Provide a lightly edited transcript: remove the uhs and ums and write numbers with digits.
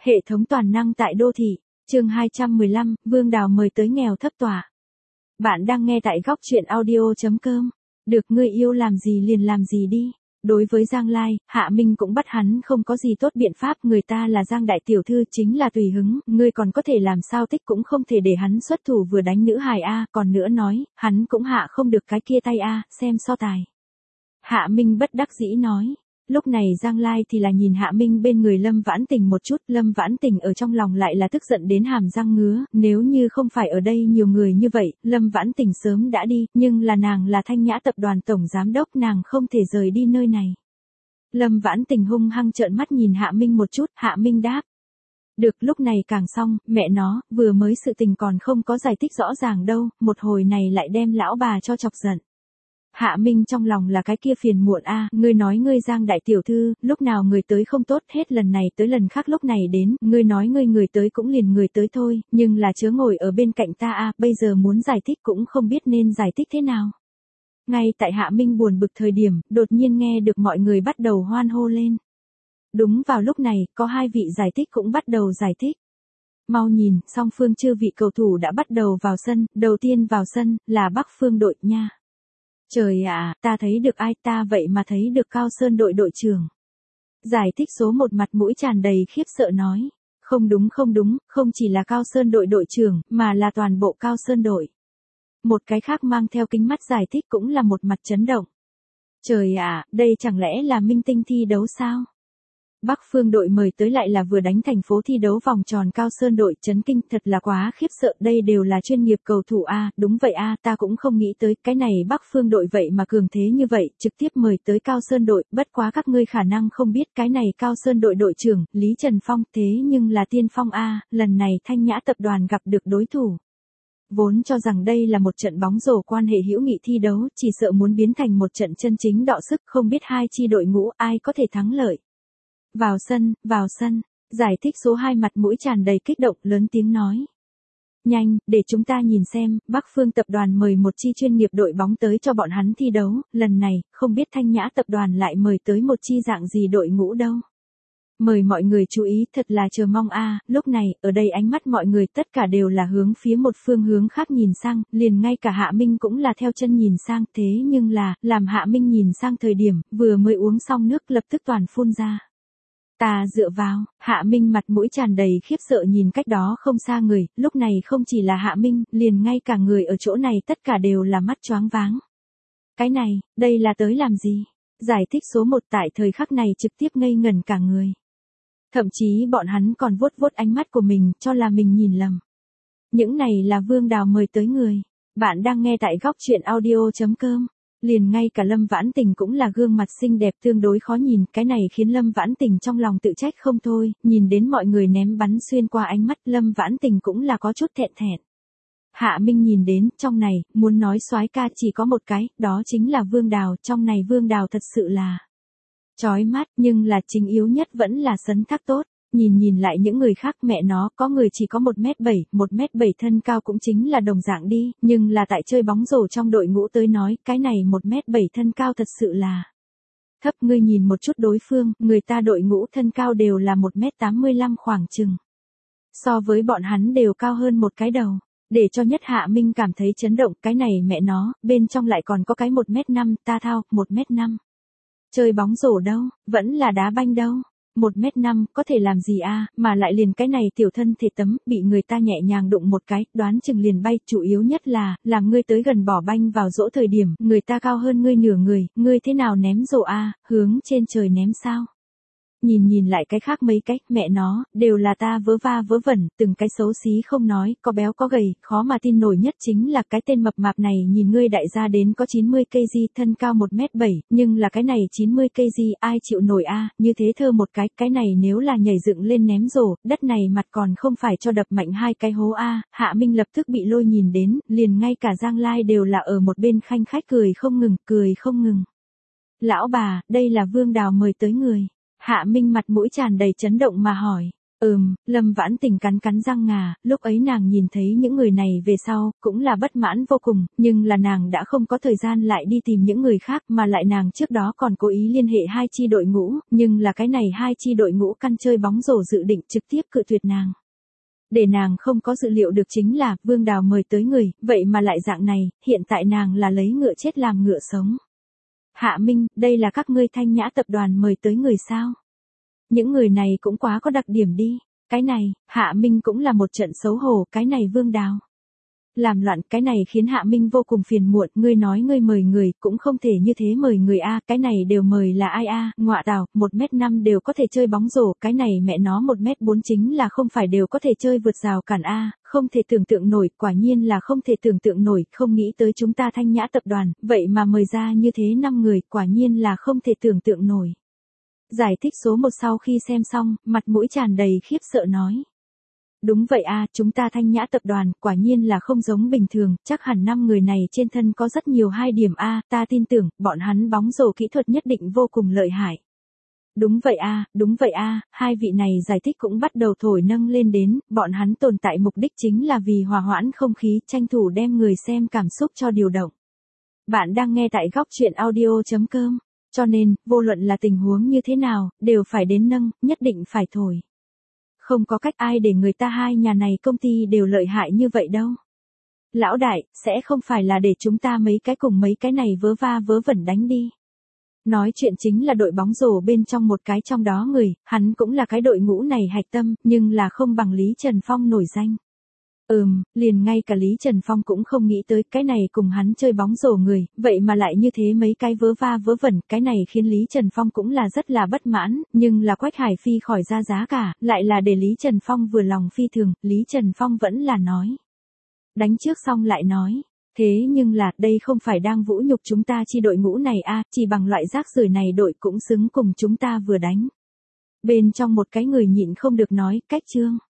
Hệ thống toàn năng tại đô thị, chương 215, Vương Đào mời tới nghèo thấp tỏa. Bạn đang nghe tại góc truyện audio.com. Được ngươi yêu làm gì liền làm gì đi. Đối với Giang Lai, Hạ Minh cũng bắt hắn không có gì tốt biện pháp, người ta là Giang đại tiểu thư chính là tùy hứng, ngươi còn có thể làm sao tích cũng không thể để hắn xuất thủ vừa đánh nữ hài a, còn nữa nói, hắn cũng hạ không được cái kia tay a, xem so tài. Hạ Minh bất đắc dĩ nói. Lúc này Giang Lai thì là nhìn Hạ Minh bên người Lâm Vãn Tình một chút, Lâm Vãn Tình ở trong lòng lại là tức giận đến hàm răng ngứa, nếu như không phải ở đây nhiều người như vậy, Lâm Vãn Tình sớm đã đi, nhưng là nàng là Thanh Nhã tập đoàn tổng giám đốc, nàng không thể rời đi nơi này. Lâm Vãn Tình hung hăng trợn mắt nhìn Hạ Minh một chút, Hạ Minh đáp. Được, lúc này càng xong, mẹ nó, vừa mới sự tình còn không có giải thích rõ ràng đâu, một hồi này lại đem lão bà cho chọc giận. Hạ Minh trong lòng là cái kia phiền muộn a, ngươi nói ngươi Giang đại tiểu thư, lúc nào người tới không tốt, hết lần này tới lần khác lúc này đến, ngươi nói ngươi người tới cũng liền người tới thôi, nhưng là chớ ngồi ở bên cạnh ta a, bây giờ muốn giải thích cũng không biết nên giải thích thế nào. Ngay tại Hạ Minh buồn bực thời điểm, đột nhiên nghe được mọi người bắt đầu hoan hô lên. Đúng vào lúc này, có hai vị giải thích cũng bắt đầu giải thích. Mau nhìn, song phương chư vị cầu thủ đã bắt đầu vào sân, đầu tiên vào sân, là Bắc Phương đội nha. Trời ạ, ta thấy được ai, ta vậy mà thấy được Cao Sơn đội đội trưởng. Giải thích số 1 mặt mũi tràn đầy khiếp sợ nói. Không đúng, không chỉ là Cao Sơn đội đội trưởng, mà là toàn bộ Cao Sơn đội. Một cái khác mang theo kính mắt giải thích cũng là một mặt chấn động. Trời ạ, đây chẳng lẽ là minh tinh thi đấu sao? Bắc Phương đội mời tới lại là vừa đánh thành phố thi đấu vòng tròn Cao Sơn đội, chấn kinh, thật là quá khiếp sợ, đây đều là chuyên nghiệp cầu thủ a, đúng vậy a, ta cũng không nghĩ tới, cái này Bắc Phương đội vậy mà cường thế như vậy, trực tiếp mời tới Cao Sơn đội, bất quá các ngươi khả năng không biết cái này Cao Sơn đội đội trưởng, Lý Trần Phong, thế nhưng là tiên phong a, lần này Thanh Nhã tập đoàn gặp được đối thủ. Vốn cho rằng đây là một trận bóng rổ quan hệ hữu nghị thi đấu, chỉ sợ muốn biến thành một trận chân chính đọ sức, không biết hai chi đội ngũ ai có thể thắng lợi. Vào sân, giải thích số 2 mặt mũi tràn đầy kích động, lớn tiếng nói. Nhanh, để chúng ta nhìn xem, Bắc Phương tập đoàn mời một chi chuyên nghiệp đội bóng tới cho bọn hắn thi đấu, lần này, không biết Thanh Nhã tập đoàn lại mời tới một chi dạng gì đội ngũ đâu. Mời mọi người chú ý, thật là chờ mong a, lúc này, ở đây ánh mắt mọi người tất cả đều là hướng phía một phương hướng khác nhìn sang, liền ngay cả Hạ Minh cũng là theo chân nhìn sang, thế nhưng là, làm Hạ Minh nhìn sang thời điểm, vừa mới uống xong nước lập tức toàn phun ra. Ta dựa vào, Hạ Minh mặt mũi tràn đầy khiếp sợ nhìn cách đó không xa người, lúc này không chỉ là Hạ Minh, liền ngay cả người ở chỗ này tất cả đều là mắt choáng váng. Cái này, đây là tới làm gì? Giải thích số 1 tại thời khắc này trực tiếp ngây ngẩn cả người. Thậm chí bọn hắn còn vuốt vuốt ánh mắt của mình, cho là mình nhìn lầm. Những này là Vương Đào mời tới người. Bạn đang nghe tại góc truyện audio.com. Liền ngay cả Lâm Vãn Tình cũng là gương mặt xinh đẹp tương đối khó nhìn, cái này khiến Lâm Vãn Tình trong lòng tự trách không thôi, nhìn đến mọi người ném bắn xuyên qua ánh mắt, Lâm Vãn Tình cũng là có chút thẹn thẹn. Hạ Minh nhìn đến, trong này, muốn nói soái ca chỉ có một cái, đó chính là Vương Đào, trong này Vương Đào thật sự là chói mắt, nhưng là chính yếu nhất vẫn là sấn thác tốt. Nhìn lại những người khác, mẹ nó, có người chỉ có 1m7, 1m7 thân cao cũng chính là đồng dạng đi, nhưng là tại chơi bóng rổ trong đội ngũ tới nói, cái này 1m7 thân cao thật sự là thấp. Ngươi nhìn một chút đối phương, người ta đội ngũ thân cao đều là 1m85 khoảng chừng. So với bọn hắn đều cao hơn một cái đầu. Để cho nhất Hạ Minh cảm thấy chấn động, cái này mẹ nó, bên trong lại còn có cái 1m5, ta thao, 1m5. Chơi bóng rổ đâu, vẫn là đá banh đâu. 1m5 có thể làm gì a, mà lại liền cái này tiểu thân thể tấm, bị người ta nhẹ nhàng đụng một cái, đoán chừng liền bay, chủ yếu nhất là, làm ngươi tới gần bỏ banh vào rổ thời điểm, người ta cao hơn ngươi nửa người, ngươi thế nào ném rổ a, hướng trên trời ném sao? Nhìn lại cái khác mấy cái, mẹ nó, đều là ta vớ va vớ vẩn, từng cái xấu xí không nói, có béo có gầy, khó mà tin nổi nhất chính là cái tên mập mạp này, nhìn ngươi đại gia đến có 90kg, thân cao 1m7, nhưng là cái này 90kg, ai chịu nổi a, như thế thơ một cái này nếu là nhảy dựng lên ném rổ, đất này mặt còn không phải cho đập mạnh hai cái hố a. Hạ Minh lập tức bị lôi nhìn đến, liền ngay cả Giang Lai đều là ở một bên khanh khách cười không ngừng. Lão bà, đây là Vương Đào mời tới người. Hạ Minh mặt mũi tràn đầy chấn động mà hỏi. Lâm Vãn Tình cắn cắn răng ngà, lúc ấy nàng nhìn thấy những người này về sau, cũng là bất mãn vô cùng, nhưng là nàng đã không có thời gian lại đi tìm những người khác mà lại nàng trước đó còn cố ý liên hệ hai chi đội ngũ, nhưng là cái này hai chi đội ngũ căn chơi bóng rổ dự định trực tiếp cự tuyệt nàng. Để nàng không có dự liệu được chính là, Vương Đào mời tới người, vậy mà lại dạng này, hiện tại nàng là lấy ngựa chết làm ngựa sống. Hạ Minh, đây là các ngươi Thanh Nhã tập đoàn mời tới người sao? Những người này cũng quá có đặc điểm đi. Cái này, Hạ Minh cũng là một trận xấu hổ, cái này Vương Đào. Làm loạn, cái này khiến Hạ Minh vô cùng phiền muộn, ngươi nói ngươi mời người, cũng không thể như thế mời người a, cái này đều mời là ai a, ngọa tào, 1m5 đều có thể chơi bóng rổ, cái này mẹ nó 1m4 chính là không phải đều có thể chơi vượt rào cản a, không thể tưởng tượng nổi, quả nhiên là không thể tưởng tượng nổi, không nghĩ tới chúng ta Thanh Nhã tập đoàn, vậy mà mời ra như thế 5 người, quả nhiên là không thể tưởng tượng nổi. Giải thích số 1 sau khi xem xong, mặt mũi tràn đầy khiếp sợ nói. Đúng vậy a, chúng ta Thanh Nhã tập đoàn, quả nhiên là không giống bình thường, chắc hẳn 5 người này trên thân có rất nhiều hai điểm a, ta tin tưởng, bọn hắn bóng rổ kỹ thuật nhất định vô cùng lợi hại. Đúng vậy a, hai vị này giải thích cũng bắt đầu thổi nâng lên đến, bọn hắn tồn tại mục đích chính là vì hòa hoãn không khí, tranh thủ đem người xem cảm xúc cho điều động. Bạn đang nghe tại góc truyện audio.com. Cho nên, vô luận là tình huống như thế nào, đều phải đến nâng, nhất định phải thổi. Không có cách ai để người ta hai nhà này công ty đều lợi hại như vậy đâu. Lão đại, sẽ không phải là để chúng ta mấy cái cùng mấy cái này vớ va vớ vẩn đánh đi. Nói chuyện chính là đội bóng rổ bên trong một cái trong đó người, hắn cũng là cái đội ngũ này hạch tâm, nhưng là không bằng Lý Trần Phong nổi danh. Liền ngay cả Lý Trần Phong cũng không nghĩ tới cái này cùng hắn chơi bóng rổ người, vậy mà lại như thế mấy cái vớ va vớ vẩn, cái này khiến Lý Trần Phong cũng là rất là bất mãn, nhưng là Quách Hải Phi khỏi ra giá cả, lại là để Lý Trần Phong vừa lòng phi thường, Lý Trần Phong vẫn là nói. Đánh trước xong lại nói, thế nhưng là đây không phải đang vũ nhục chúng ta chi đội ngũ này a, chỉ bằng loại rác rưởi này đội cũng xứng cùng chúng ta vừa đánh. Bên trong một cái người nhịn không được nói, cách Trương.